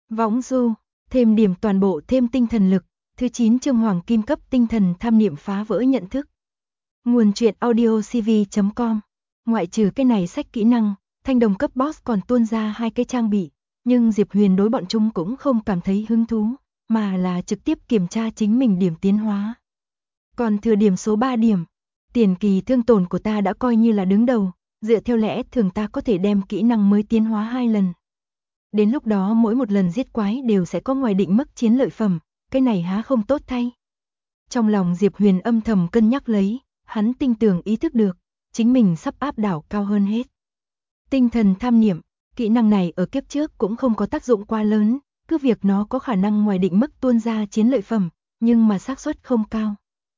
Võng du, thêm điểm toàn bộ thêm tinh thần lực, thứ 9 chương hoàng kim cấp tinh thần tham niệm phá vỡ nhận thức. Nguồn truyện audiocv.com. Ngoại trừ cái này sách kỹ năng, thanh đồng cấp boss còn tuôn ra 2 cái trang bị, nhưng Diệp Huyền đối bọn chúng cũng không cảm thấy hứng thú, mà là trực tiếp kiểm tra chính mình điểm tiến hóa. Còn thừa điểm số 3 điểm, tiền kỳ thương tổn của ta đã coi như là đứng đầu, dựa theo lẽ thường ta có thể đem kỹ năng mới tiến hóa 2 lần. Đến lúc đó mỗi một lần giết quái đều sẽ có ngoài định mức chiến lợi phẩm, cái này há không tốt thay. Trong lòng Diệp Huyền âm thầm cân nhắc lấy, hắn tinh tường ý thức được, chính mình sắp áp đảo cao hơn hết. Tinh thần tham niệm, kỹ năng này ở kiếp trước cũng không có tác dụng quá lớn, cứ việc nó có khả năng ngoài định mức tuôn ra chiến lợi phẩm, nhưng mà xác suất không cao.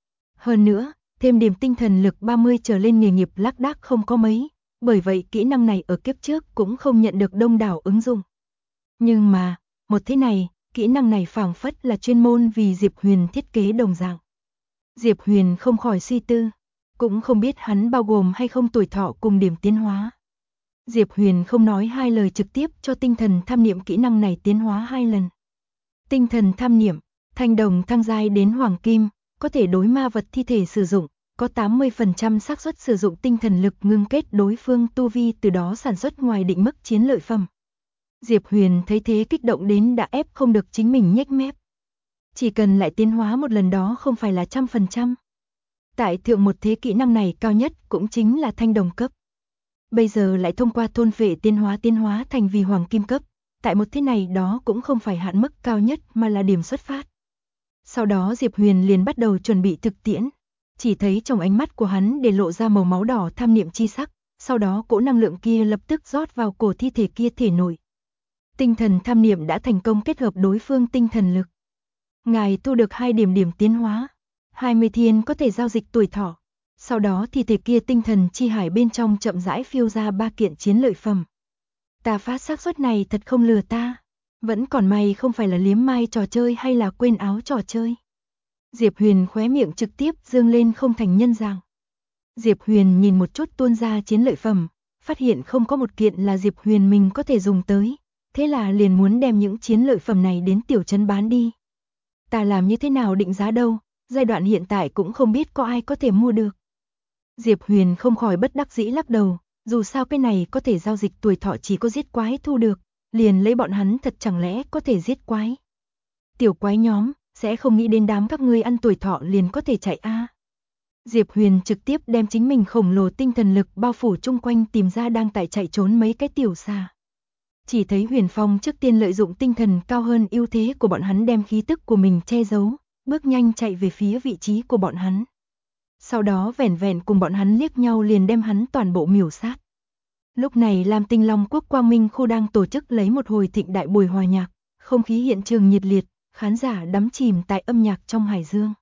Hơn nữa, thêm điểm tinh thần lực 30 trở lên nghề nghiệp lác đác không có mấy, bởi vậy kỹ năng này ở kiếp trước cũng không nhận được đông đảo ứng dụng. Nhưng mà, một thế này, kỹ năng này phảng phất là chuyên môn vì Diệp Huyền thiết kế đồng dạng. Diệp Huyền không khỏi suy tư, cũng không biết hắn bao gồm hay không tuổi thọ cùng điểm tiến hóa. Diệp Huyền không nói hai lời trực tiếp cho tinh thần tham niệm kỹ năng này tiến hóa 2 lần. Tinh thần tham niệm, thanh đồng thăng giai đến hoàng kim, có thể đối ma vật thi thể sử dụng, có 80% xác suất sử dụng tinh thần lực ngưng kết đối phương tu vi, từ đó sản xuất ngoài định mức chiến lợi phẩm. Diệp Huyền thấy thế kích động đến đã ép không được chính mình nhếch mép. Chỉ cần lại tiến hóa một lần đó không phải là 100%. Tại thượng một thế kỹ năng này cao nhất cũng chính là thanh đồng cấp. Bây giờ lại thông qua thôn phệ tiến hóa thành vì hoàng kim cấp. Tại một thế này đó cũng không phải hạn mức cao nhất mà là điểm xuất phát. Sau đó Diệp Huyền liền bắt đầu chuẩn bị thực tiễn. Chỉ thấy trong ánh mắt của hắn để lộ ra màu máu đỏ tham niệm chi sắc. Sau đó cỗ năng lượng kia lập tức rót vào cổ thi thể kia thể nội. Tinh thần tham niệm đã thành công kết hợp đối phương tinh thần lực. Ngài thu được 2 điểm tiến hóa. 20 thiên có thể giao dịch tuổi thọ. Sau đó thi thể kia tinh thần chi hải bên trong chậm rãi phiêu ra 3 kiện chiến lợi phẩm. Ta phát xác suất này thật không lừa ta. Vẫn còn may không phải là liếm mai trò chơi hay là quên áo trò chơi. Diệp Huyền khóe miệng trực tiếp dương lên không thành nhân dạng. Diệp Huyền nhìn một chút tuôn ra chiến lợi phẩm, phát hiện không có một kiện là Diệp Huyền mình có thể dùng tới. Thế là liền muốn đem những chiến lợi phẩm này đến tiểu trấn bán đi. Ta làm như thế nào định giá đâu, giai đoạn hiện tại cũng không biết có ai có thể mua được. Diệp Huyền không khỏi bất đắc dĩ lắc đầu, dù sao cái này có thể giao dịch tuổi thọ chỉ có giết quái thu được, liền lấy bọn hắn thật chẳng lẽ có thể giết quái. Tiểu quái nhóm, sẽ không nghĩ đến đám các ngươi ăn tuổi thọ liền có thể chạy a. Diệp Huyền trực tiếp đem chính mình khổng lồ tinh thần lực bao phủ chung quanh tìm ra đang tại chạy trốn mấy cái tiểu xà. Chỉ thấy Huyền Phong trước tiên lợi dụng tinh thần cao hơn ưu thế của bọn hắn đem khí tức của mình che giấu, bước nhanh chạy về phía vị trí của bọn hắn. Sau đó vẻn vẹn cùng bọn hắn liếc nhau liền đem hắn toàn bộ miểu sát. Lúc này Lam Tinh Long Quốc Quang Minh khu đang tổ chức lấy một hồi thịnh đại buổi hòa nhạc, không khí hiện trường nhiệt liệt, khán giả đắm chìm tại âm nhạc trong hải dương.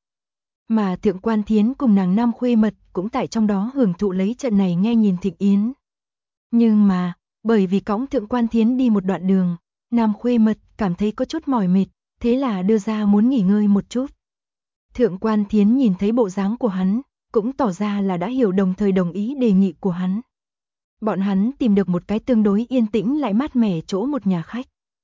Mà Thượng Quan Thiến cùng nàng Nam Khuê Mật cũng tại trong đó hưởng thụ lấy trận này nghe nhìn thịnh yến. Nhưng mà, bởi vì cõng Thượng Quan Thiến đi một đoạn đường, Nam Khuê Mật cảm thấy có chút mỏi mệt, thế là đưa ra muốn nghỉ ngơi một chút. Thượng Quan Thiến nhìn thấy bộ dáng của hắn, cũng tỏ ra là đã hiểu đồng thời đồng ý đề nghị của hắn. Bọn hắn tìm được một cái tương đối yên tĩnh lại mát mẻ chỗ một nhà khách.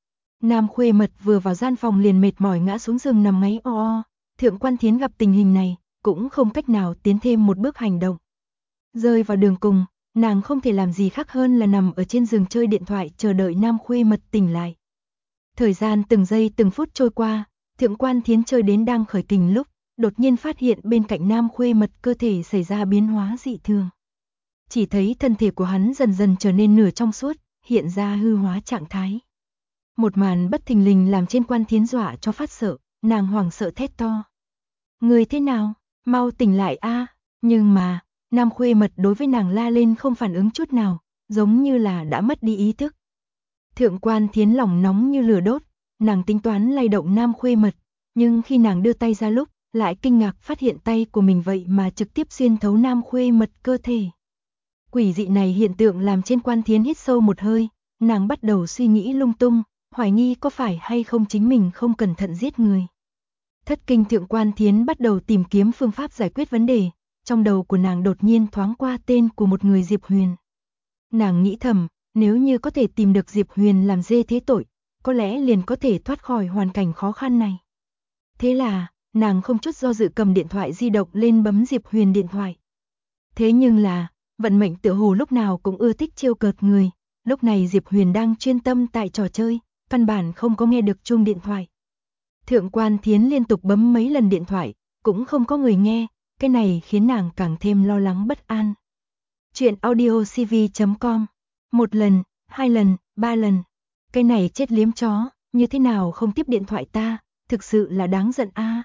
Nam Khuê Mật vừa vào gian phòng liền mệt mỏi ngã xuống giường nằm ngáy o o. Thượng Quan Thiến gặp tình hình này, cũng không cách nào tiến thêm một bước hành động. Rơi vào đường cùng, nàng không thể làm gì khác hơn là nằm ở trên giường chơi điện thoại chờ đợi Nam Khuê Mật tỉnh lại. Thời gian từng giây từng phút trôi qua, Thượng Quan Thiến chơi đến đang khởi kình lúc, đột nhiên phát hiện bên cạnh Nam Khuê Mật cơ thể xảy ra biến hóa dị thường. Chỉ thấy thân thể của hắn dần dần trở nên nửa trong suốt, hiện ra hư hóa trạng thái. Một màn bất thình lình làm trên Quan Thiến dọa cho phát sợ, nàng hoảng sợ thét to. Người thế nào? Mau tỉnh lại a! Nhưng mà, Nam Khuê Mật đối với nàng la lên không phản ứng chút nào, giống như là đã mất đi ý thức. Thượng Quan Thiến lòng nóng như lửa đốt, nàng tính toán lay động Nam Khuê Mật, nhưng khi nàng đưa tay ra lúc, lại kinh ngạc phát hiện tay của mình vậy mà trực tiếp xuyên thấu Nam Khuê Mật cơ thể. Quỷ dị này hiện tượng làm trên Quan Thiến hít sâu một hơi, nàng bắt đầu suy nghĩ lung tung, hoài nghi có phải hay không chính mình không cẩn thận giết người. Thất kinh Thượng Quan Thiến bắt đầu tìm kiếm phương pháp giải quyết vấn đề, trong đầu của nàng đột nhiên thoáng qua tên của một người Diệp Huyền. Nàng nghĩ thầm, nếu như có thể tìm được Diệp Huyền làm dê thế tội, có lẽ liền có thể thoát khỏi hoàn cảnh khó khăn này. Thế là, nàng không chút do dự cầm điện thoại di động lên bấm Diệp Huyền điện thoại. Thế nhưng là, vận mệnh tựa hồ lúc nào cũng ưa thích trêu cợt người, lúc này Diệp Huyền đang chuyên tâm tại trò chơi, căn bản không có nghe được chuông điện thoại. Thượng quan Thiến liên tục bấm mấy lần điện thoại, cũng không có người nghe, cái này khiến nàng càng thêm lo lắng bất an. Chuyện audiocv.com. Một lần, 2 lần, 3 lần. Cái này chết liếm chó, như thế nào không tiếp điện thoại ta, thực sự là đáng giận a.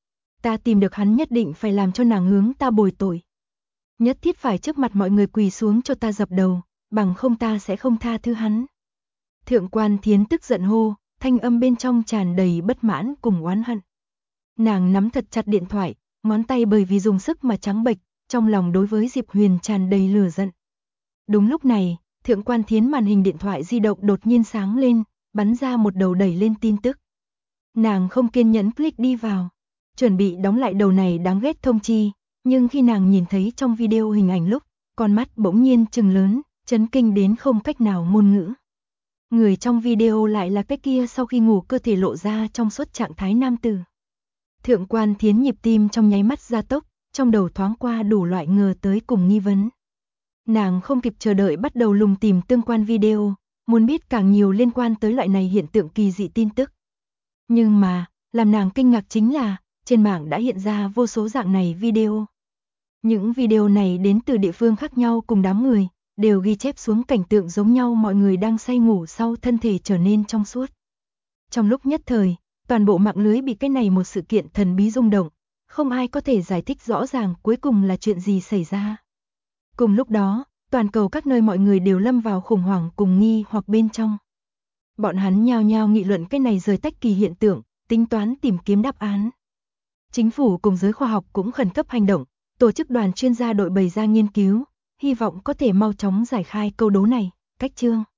Ta tìm được hắn nhất định phải làm cho nàng hướng ta bồi tội. Nhất thiết phải trước mặt mọi người quỳ xuống cho ta dập đầu, bằng không ta sẽ không tha thứ hắn. Thượng quan Thiến tức giận hô, thanh âm bên trong tràn đầy bất mãn cùng oán hận. Nàng nắm thật chặt điện thoại, ngón tay bởi vì dùng sức mà trắng bệch, trong lòng đối với Diệp Huyền tràn đầy lửa giận. Đúng lúc này, Thượng quan Thiến màn hình điện thoại di động đột nhiên sáng lên, bắn ra một đầu đẩy lên tin tức. Nàng không kiên nhẫn click đi vào, chuẩn bị đóng lại đầu này đáng ghét thông chi, nhưng khi nàng nhìn thấy trong video hình ảnh lúc, con mắt bỗng nhiên trừng lớn, chấn kinh đến không cách nào ngôn ngữ. Người trong video lại là cái kia sau khi ngủ cơ thể lộ ra trong suốt trạng thái nam tử. Thượng quan Thiến nhịp tim trong nháy mắt gia tốc, trong đầu thoáng qua đủ loại ngờ tới cùng nghi vấn. Nàng không kịp chờ đợi bắt đầu lùng tìm tương quan video, muốn biết càng nhiều liên quan tới loại này hiện tượng kỳ dị tin tức. Nhưng mà, làm nàng kinh ngạc chính là, trên mạng đã hiện ra vô số dạng này video. Những video này đến từ địa phương khác nhau cùng đám người, đều ghi chép xuống cảnh tượng giống nhau, mọi người đang say ngủ sau thân thể trở nên trong suốt. Trong lúc nhất thời, toàn bộ mạng lưới bị cái này một sự kiện thần bí rung động, không ai có thể giải thích rõ ràng cuối cùng là chuyện gì xảy ra. Cùng lúc đó, toàn cầu các nơi mọi người đều lâm vào khủng hoảng cùng nghi hoặc bên trong. Bọn hắn nhao nhao nghị luận cái này rời tách kỳ hiện tượng, tính toán tìm kiếm đáp án. Chính phủ cùng giới khoa học cũng khẩn cấp hành động, tổ chức đoàn chuyên gia đội bày ra nghiên cứu, hy vọng có thể mau chóng giải khai câu đố này. Cách chương